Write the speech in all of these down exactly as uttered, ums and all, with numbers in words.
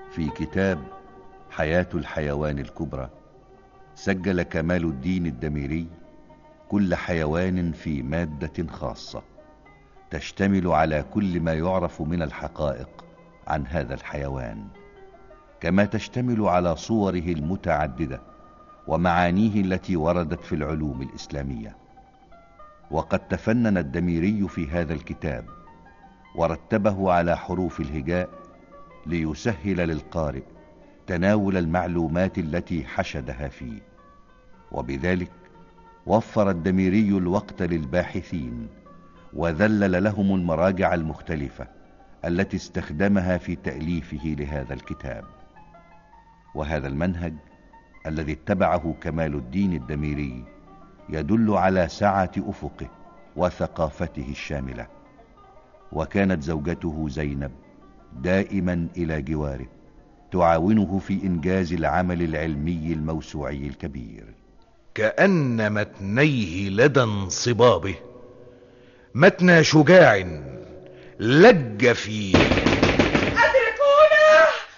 في كتاب حياة الحيوان الكبرى، سجل كمال الدين الدميري كل حيوان في مادة خاصة تشتمل على كل ما يعرف من الحقائق عن هذا الحيوان، كما تشتمل على صوره المتعددة ومعانيه التي وردت في العلوم الإسلامية. وقد تفنن الدميري في هذا الكتاب ورتبه على حروف الهجاء ليسهل للقارئ تناول المعلومات التي حشدها فيه، وبذلك وفر الدميري الوقت للباحثين وذلل لهم المراجع المختلفة التي استخدمها في تأليفه لهذا الكتاب. وهذا المنهج الذي اتبعه كمال الدين الدميري يدل على سعة أفقه وثقافته الشاملة. وكانت زوجته زينب دائما إلى جواره تعاونه في إنجاز العمل العلمي الموسوعي الكبير. كأن متنيه لدى انصبابه متنى شجاع لج فيه. أدركونا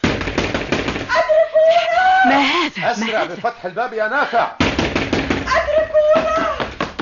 أدركونا ما هذا؟ أسرع بفتح الباب يا نافع. أدركونا.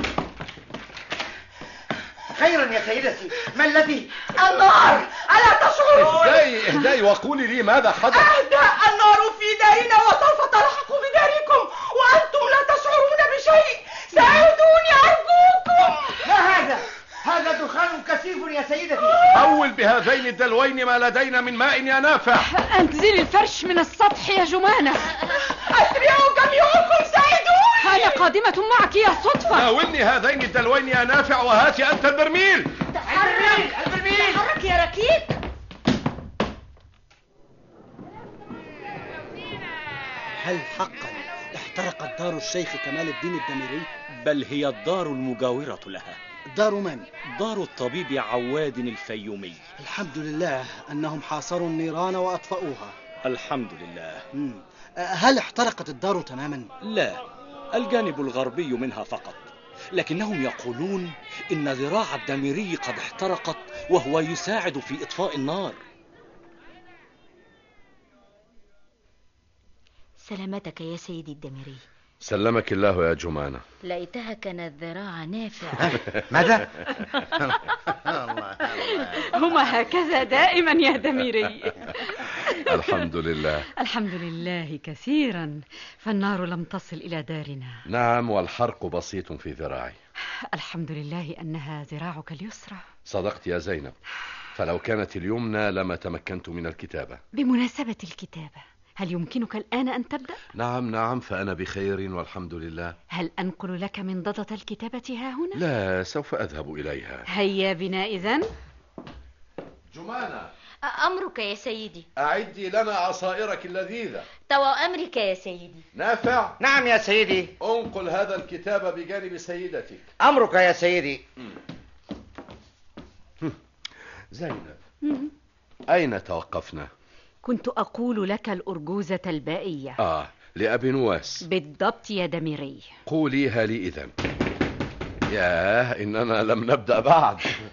خيرا يا سيدتي، ما الذي؟ النار، ألا تشعرون؟ اهدئي اهدئي وقولي لي ماذا حدث. أهدأ، النار في دارنا وسوف تلحق بداركم وأنتم لا تشعرون بشيء. ساعدوني أرجوكم. ما هذا؟ هذا دخان كثيف يا سيدتي. حول بهذين الدلوين ما لدينا من ماء يا نافع. انزلي الفرش من السطح يا جمانة. أسرعوا جميعكم، ساعدوني. أنا قادمة معك يا صدفة. ناولني هذين الدلوين يا نافع وهاتي أنت البرميل. البرميل البرميل. تحرك يا ركيك. هل حقا احترقت دار الشيخ كمال الدين الدميري؟ بل هي الدار المجاورة لها. دار من؟ دار الطبيب عواد الفيومي. الحمد لله أنهم حاصروا النيران وأطفأوها. الحمد لله. مم. هل احترقت الدار تماما؟ لا، الجانب الغربي منها فقط، لكنهم يقولون إن ذراع الدميري قد احترقت وهو يساعد في إطفاء النار. سلامتك يا سيدي الدميري. سلمك الله يا جمانة. لقيتها كانت ذراع نافع. ماذا؟ هما هكذا دائما يا دميري. الحمد لله. الحمد لله كثيرا، فالنار لم تصل إلى دارنا. نعم، والحرق بسيط في ذراعي. الحمد لله أنها ذراعك اليسرى. صدقت يا زينب، فلو كانت اليمنى لما تمكنت من الكتابة. بمناسبة الكتابة، هل يمكنك الآن أن تبدأ؟ نعم نعم، فأنا بخير والحمد لله. هل أنقل لك من ضدة الكتابة ها هنا؟ لا، سوف أذهب إليها. هيا بنا إذن. جمانة، أمرك يا سيدي. أعدي لنا عصائرك اللذيذة. توا أمرك يا سيدي. نافع. نعم يا سيدي. انقل هذا الكتاب بجانب سيدتك. أمرك يا سيدي. زينب، أين توقفنا؟ كنت أقول لك الأرجوزة البائية. آه، لأبي نواس. بالضبط يا دميري. قوليها لي إذن. ياه، إننا لم نبدأ بعد.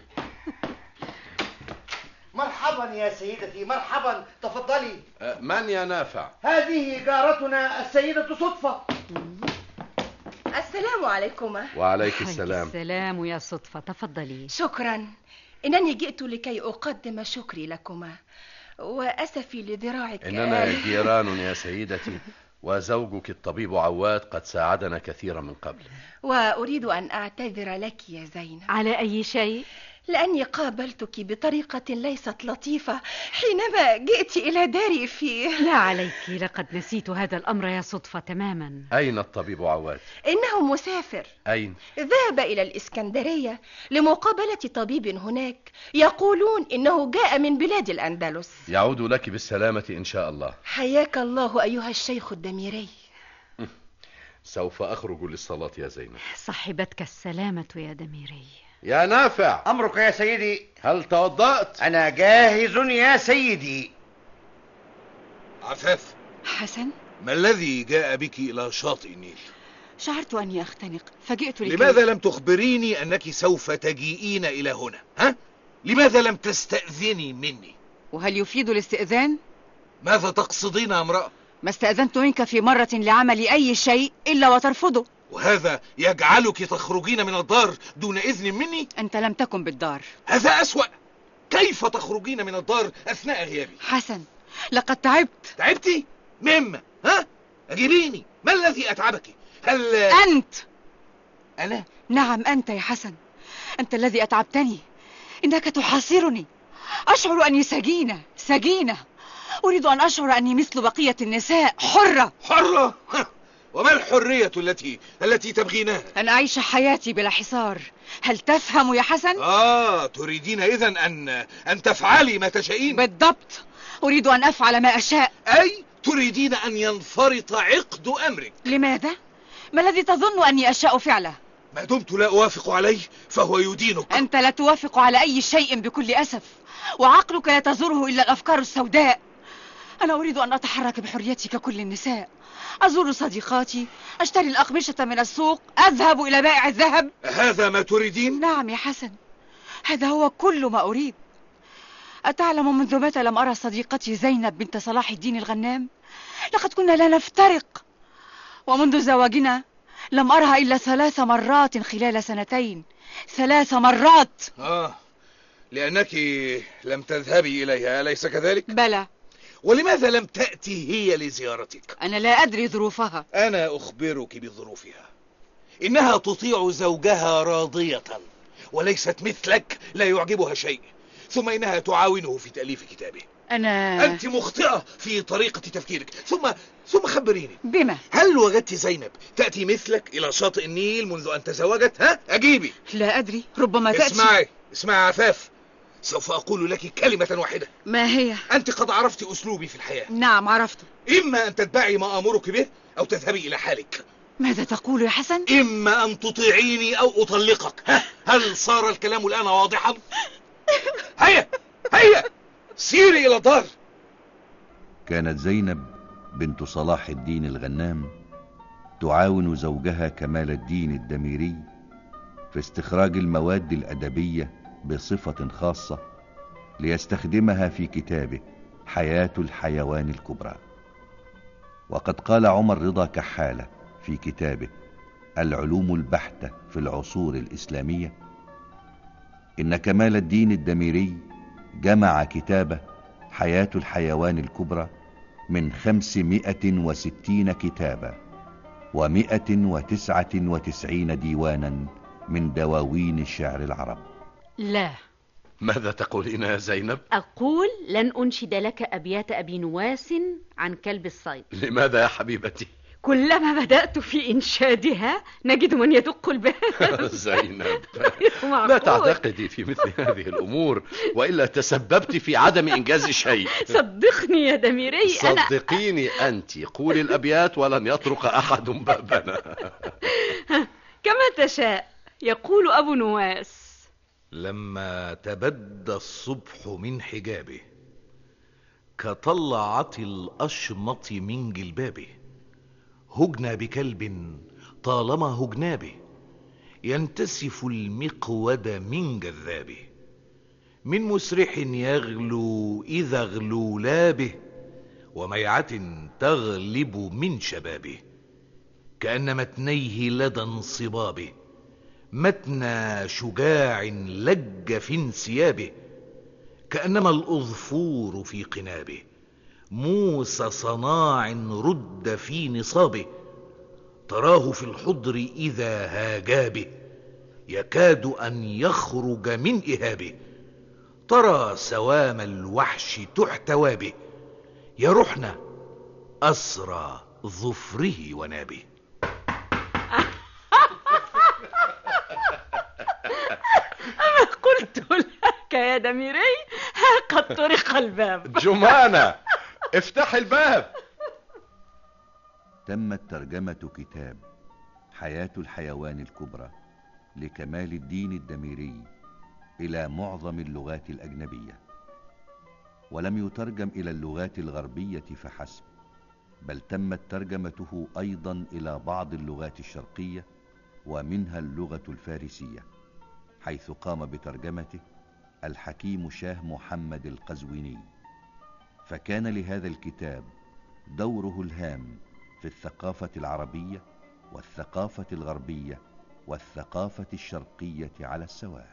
مرحبا يا سيدتي، مرحبا، تفضلي. أه، من يا نافع؟ هذه جارتنا السيدة صدفة. السلام عليكم. وعليك السلام. السلام يا صدفة، تفضلي. شكرا، إنني جئت لكي أقدم شكري لكما وأسفي لذراعك. إننا جيران يا سيدتي، وزوجك الطبيب عواد قد ساعدنا كثيرا من قبل. وأريد أن أعتذر لك يا زينب. على أي شيء؟ لأني قابلتك بطريقة ليست لطيفة حينما جئت إلى داري في... لا عليك، لقد نسيت هذا الأمر يا صدفة تماما. أين الطبيب عواد؟ إنه مسافر. أين؟ ذهب إلى الإسكندرية لمقابلة طبيب هناك، يقولون إنه جاء من بلاد الأندلس. يعود لك بالسلامة إن شاء الله. حياك الله أيها الشيخ الدميري. سوف أخرج للصلاة يا زينب. صحبتك السلامة يا دميري. يا نافع. أمرك يا سيدي. هل توضأت؟ أنا جاهز يا سيدي. عفاف. حسن، ما الذي جاء بك إلى شاطئ النيل؟ شعرت أني أختنق فجئت لكي... لماذا لم تخبريني أنك سوف تجيئين إلى هنا؟ ها؟ لماذا لم تستأذني مني؟ وهل يفيد الاستئذان؟ ماذا تقصدين يا امرأة؟ ما استأذنت منك في مرة لعمل أي شيء إلا وترفضه. وهذا يجعلك تخرجين من الدار دون إذن مني؟ أنت لم تكن بالدار. هذا أسوأ. كيف تخرجين من الدار أثناء غيابي؟ حسن، لقد تعبت. تعبتي؟ مما؟ ها؟ أجيبيني، ما الذي أتعبك؟ هل أنت؟ أنا؟ نعم أنت يا حسن، أنت الذي أتعبتني. إنك تحاصرني. أشعر أني سجينة سجينة. أريد أن أشعر أني مثل بقية النساء، حرة. حرة؟ وما الحرية التي التي تبغينها؟ أن أعيش حياتي بلا حصار. هل تفهم يا حسن؟ آه، تريدين إذن أن أن تفعلي ما تشائين؟ بالضبط، أريد أن أفعل ما أشاء. أي تريدين أن ينفرط عقد أمرك. لماذا؟ ما الذي تظن أني أشاء فعله؟ ما دمت لا أوافق عليه فهو يدينك. أنت لا توافق على أي شيء بكل أسف، وعقلك لا تزوره إلا الأفكار السوداء. أنا أريد أن أتحرك بحريتي ككل النساء، أزور صديقاتي، أشتري الأقمشة من السوق، أذهب إلى بائع الذهب. هذا ما تريدين؟ نعم يا حسن، هذا هو كل ما أريد. أتعلم منذ متى لم أرى صديقتي زينب بنت صلاح الدين الغنام؟ لقد كنا لا نفترق، ومنذ زواجنا لم أرها إلا ثلاث مرات خلال سنتين. ثلاث مرات. آه، لأنك لم تذهبي إليها، أليس كذلك؟ بلى. ولماذا لم تأتي هي لزيارتك؟ أنا لا أدري ظروفها. أنا أخبرك بظروفها. إنها تطيع زوجها راضية، وليست مثلك لا يعجبها شيء. ثم إنها تعاونه في تأليف كتابه. أنا... أنت مخطئة في طريقة تفكيرك. ثم ثم خبريني، بما هل وجدت زينب تأتي مثلك إلى شاطئ النيل منذ أن تزوجت؟ ها؟ أجيبي. لا أدري، ربما تأتي. اسمعي اسمعي عفاف، سوف أقول لك كلمة واحدة. ما هي؟ أنت قد عرفت أسلوبي في الحياة. نعم عرفت. إما أن تتبعي ما أمرك به أو تذهبي إلى حالك. ماذا تقول يا حسن؟ إما أن تطيعيني أو أطلقك. ها؟ هل صار الكلام الآن واضحا؟ هيا هيا سيري إلى الدار. كانت زينب بنت صلاح الدين الغنام تعاون زوجها كمال الدين الدميري في استخراج المواد الأدبية بصفة خاصة ليستخدمها في كتابه حياة الحيوان الكبرى. وقد قال عمر رضا كحالة في كتابه العلوم البحتة في العصور الإسلامية إن كمال الدين الدميري جمع كتابه حياة الحيوان الكبرى من خمسمائة وستين كتابا ومائة وتسعة وتسعين ديوانا من دواوين الشعر العرب. لا. ماذا تقولين يا زينب؟ أقول لن أنشد لك أبيات أبي نواس عن كلب الصيد. لماذا يا حبيبتي؟ كلما بدأت في إنشادها نجد من يدق الباب. زينب، لا تعتقدي في مثل هذه الأمور، وإلا تسببت في عدم إنجاز شيء. صدقني يا دميري. صدقيني أنت، قولي الأبيات ولن يطرق أحد بابنا. كما تشاء. يقول أبو نواس: لما تبدى الصبح من حجابه كطلعة الأشمط من جلبابه، هجنا بكلب طالما هجنا به، ينتسف المقود من جذابه، من مسرح يغلو إذا غلو لابه، وميعة تغلب من شبابه، كأن متنيه لدى انصبابه، متنى شجاع لج في انسيابه، كأنما الأظفور في قنابه، موس صناع رد في نصابه، تراه في الحضر إذا هاجا به، يكاد أن يخرج من إهابه، ترى سوام الوحش تحتوى به، يرحن أسرى ظفره ونابه. أما قلت لك يا دميري، ها قد طرق الباب. جمانة، افتح الباب. تمت ترجمة كتاب حياة الحيوان الكبرى لكمال الدين الدميري إلى معظم اللغات الأجنبية، ولم يترجم إلى اللغات الغربية فحسب، بل تمت ترجمته أيضا إلى بعض اللغات الشرقية ومنها اللغة الفارسية، حيث قام بترجمته الحكيم شاه محمد القزويني. فكان لهذا الكتاب دوره الهام في الثقافة العربية والثقافة الغربية والثقافة الشرقية على السواء.